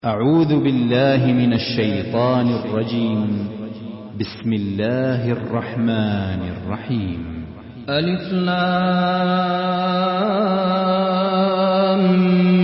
أعوذ بالله من الشيطان الرجيم. بسم الله الرحمن الرحيم. ألف لام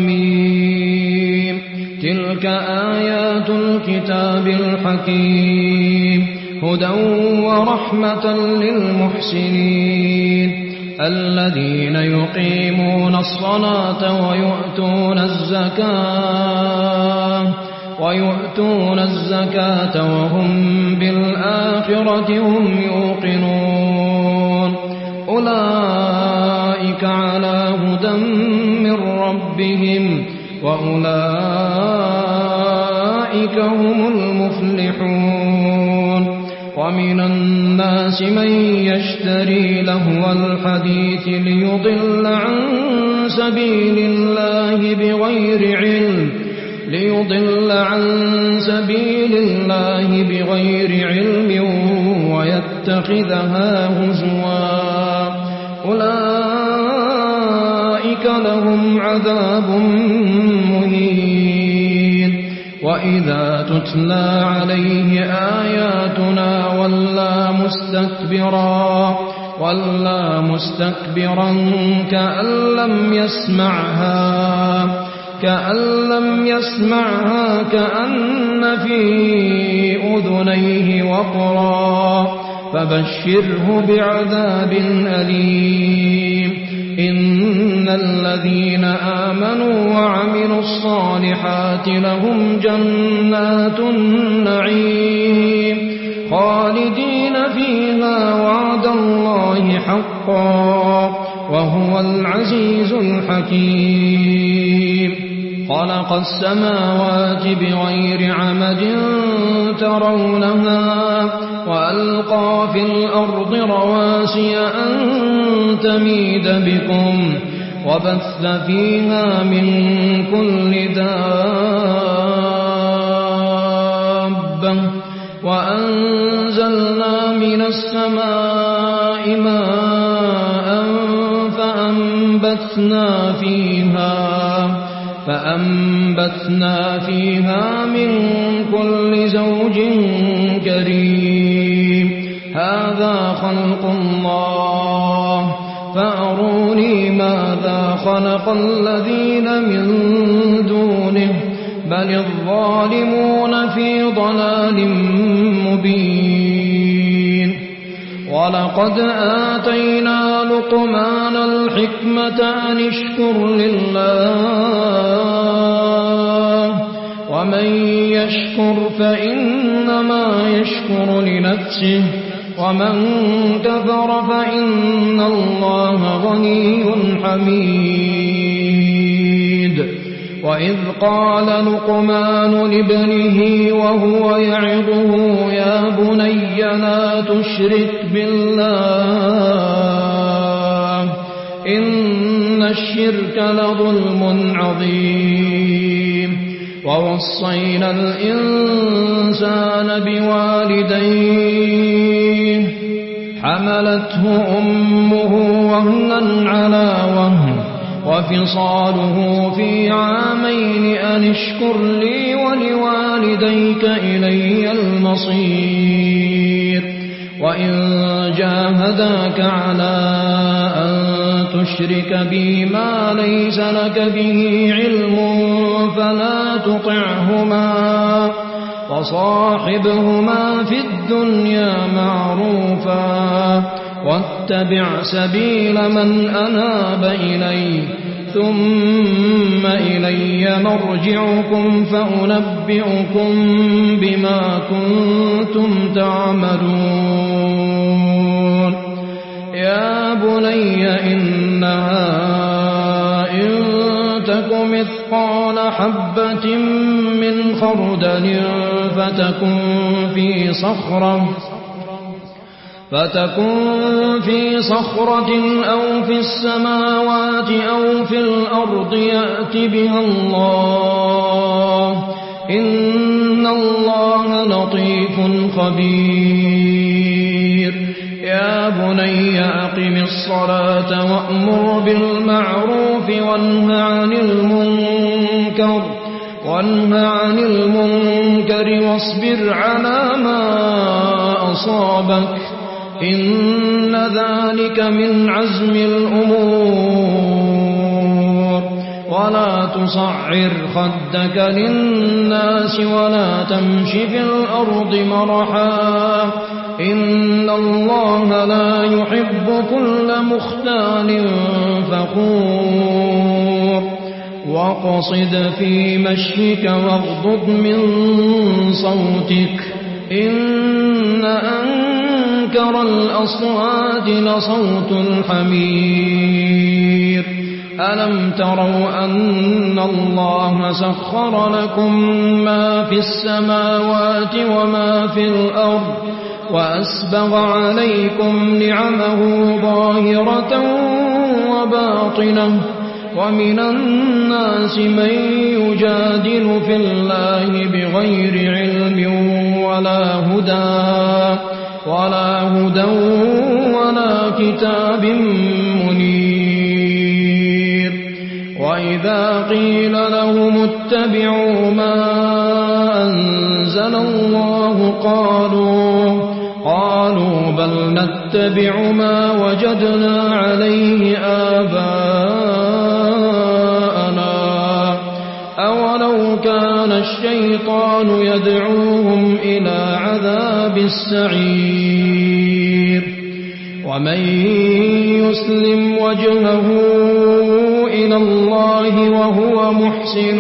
ميم. تلك آيات الكتاب الحكيم هدى ورحمة للمحسنين الذين يقيمون الصلاة ويؤتون الزكاة وهم بالآخرة هم يوقنون أولئك على هدى من ربهم وأولئك هم المفلحون. ومن الناس من يشتري لهو الحديث ليضل عن سبيل الله بغير علم ويتخذها هزوا أولئك لهم عذاب مهين. وإذا تتلى عليه آياتنا ولى مستكبرا كأن لم يسمعها كأن في أذنيه وقرا فبشره بعذاب أليم. إن الذين آمنوا وعملوا الصالحات لهم جنات النعيم خالدين فيها وعد الله حقا وهو العزيز الحكيم. خلق السماوات بغير عمد ترونها وألقى في الأرض رواسي أن تميد بكم وبث فيها من كل دابة وأنزلنا من السماء ماء فأنبتنا فيها من كل زوج كريم. هذا خلق الله فأروني ماذا خلق الذين من دونه بل الظالمون في ضلال مبين. ولقد آتينا لقمان الحكمة أن اشكر لله ومن يشكر فإنما يشكر لنفسه ومن كفر فإن الله غني حميد. وإذ قال لقمان لابنه وهو يعظه يا بني لا تشرك بالله إن الشرك لظلم عظيم. ووصينا الإنسان بوالديه حملته أمه وهنا على وهن وفصاله في عامين أن اشكر لي ولوالديك إلي المصير. وإن جاهداك على أن تشرك بي ما ليس لك به علم فلا تطعهما وصاحبهما في الدنيا معروفا واتبع سبيل من أناب إلي ثم إلي مرجعكم فأنبئكم بما كنتم تعملون. يا بني إنها إن تك مثقال حبة من خردل فتكن في صخرة أو في السماوات أو في الأرض يأت بها الله إن الله لطيف خبير. يا بني أقم الصلاة وأمر بالمعروف وانه عن المنكر وانه عن المنكر واصبر على ما أصابك إن ذلك من عزم الأمور ولا تصعر خدك للناس ولا تمش في الأرض مرحا إن الله لا يحب كل مختال فخور واقصد في مشيك واغضض من صوتك إن أنكر الأصوات لصوت الحمير ألم تروا أن الله سخر لكم ما في السماوات وما في الأرض وأسبغ عليكم نعمه ظاهرة وباطنة ومن الناس من يجادل في الله بغير علم ولا هدى ولا كتاب منير وإذا قيل لهم اتبعوا ما أنزل الله قالوا بل نتبع ما وجدنا عليه آباءنا أولو كان الشيطان يدعوهم إلى عذاب السعير ومن يسلم وجهه إلى الله وهو محسن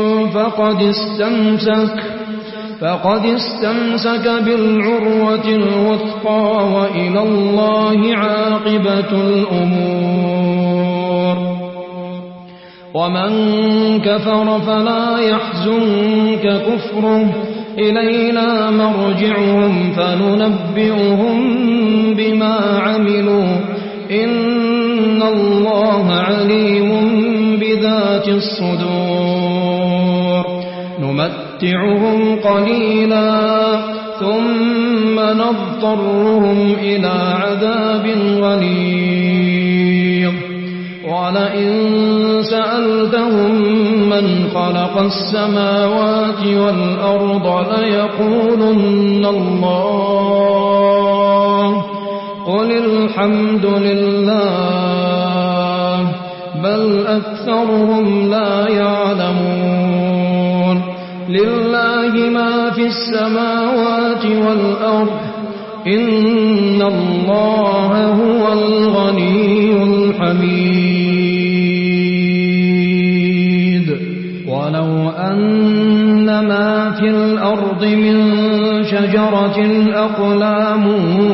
فقد استمسك بالعروة الوثقى وإلى الله عاقبة الأمور ومن كفر فلا يحزنك كفره إلينا مرجعهم فننبئهم بما عملوا إن الله عليم بذات الصدور نمتعهم قليلا ثم نضطرهم إلى عذاب غليظ ولئن سألتهم من خلق السماوات والأرض ليقولن الله قل الحمد لله بل أكثرهم لا يعلمون لله ما في السماوات والأرض إن الله هو الغني الحميد ولو أن ما في الأرض من شجرة أقلام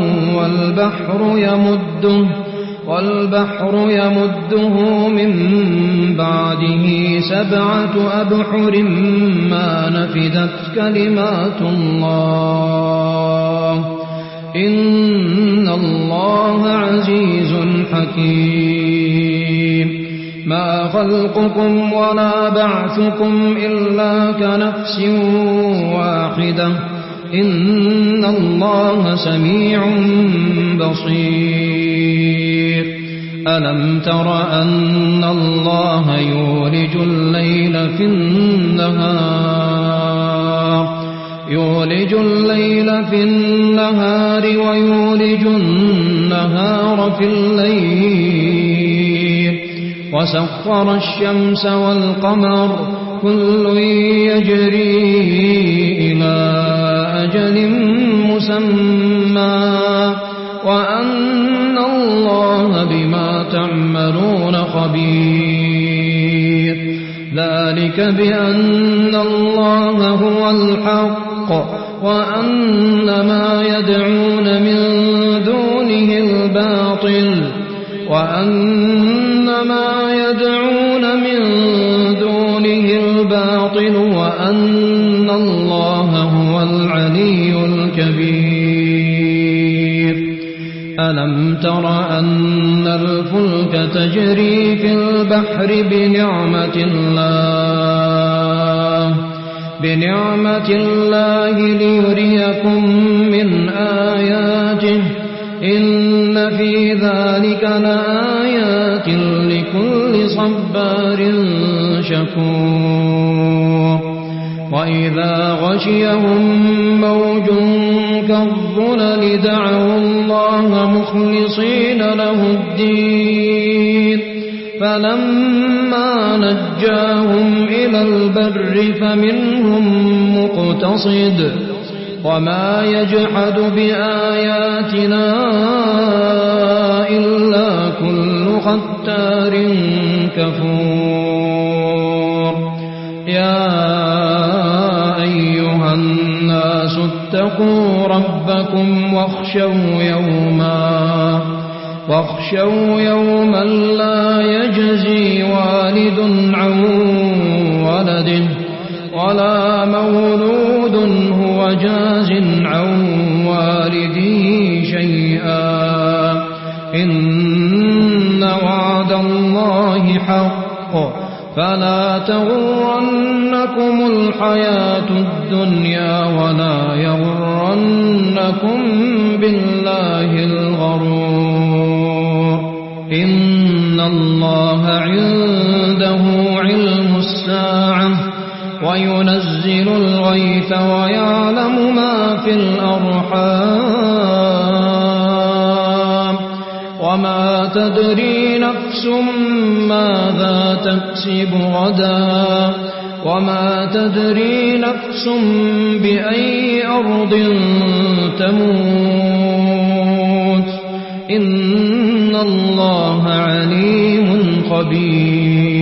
والبحر يمده من بعده 7 أبحر ما نفدت كلمات الله إن الله عزيز حكيم ما خلقكم ولا بعثكم إلا كنفس واحدة إن الله سميع بصير ألم تر أن الله يولج الليل في النهار ويولج النهار في الليل وسخر الشمس والقمر كل يجري إلى أجل مسمى وأن الله بما تعملون خبير ذلك بأن الله هو الحق وأن ما يدعون من دونه الباطل وأن الله هو العلي الكبير ألم تر أن الفلك تجري في البحر بنعمة الله ليريكم من آياته إن في ذلك لآيات لكل صبار شكور وإذا غشيهم موج كالظلل دعوا الله مخلصين له الدين فلما نجاهم إلى البر فمنهم مقتصد وما يجحد بآياتنا إلا كل ختار كفور يا أيها الناس اتقوا ربكم واخشوا يوما لا يجزي والد عن ولده ولا مولود هو جاز عن والده شيئا إن وعد الله حق فلا تغرنكم الحياة الدنيا ولا يغرنكم بالله الغرور إن الله عنده علم الساعة وينزل الغيث ويعلم ما في الأرحام وما تدري نفس ماذا تكسب غدا وما تدري نفس بأي أرض تموت إن الله عليم خبير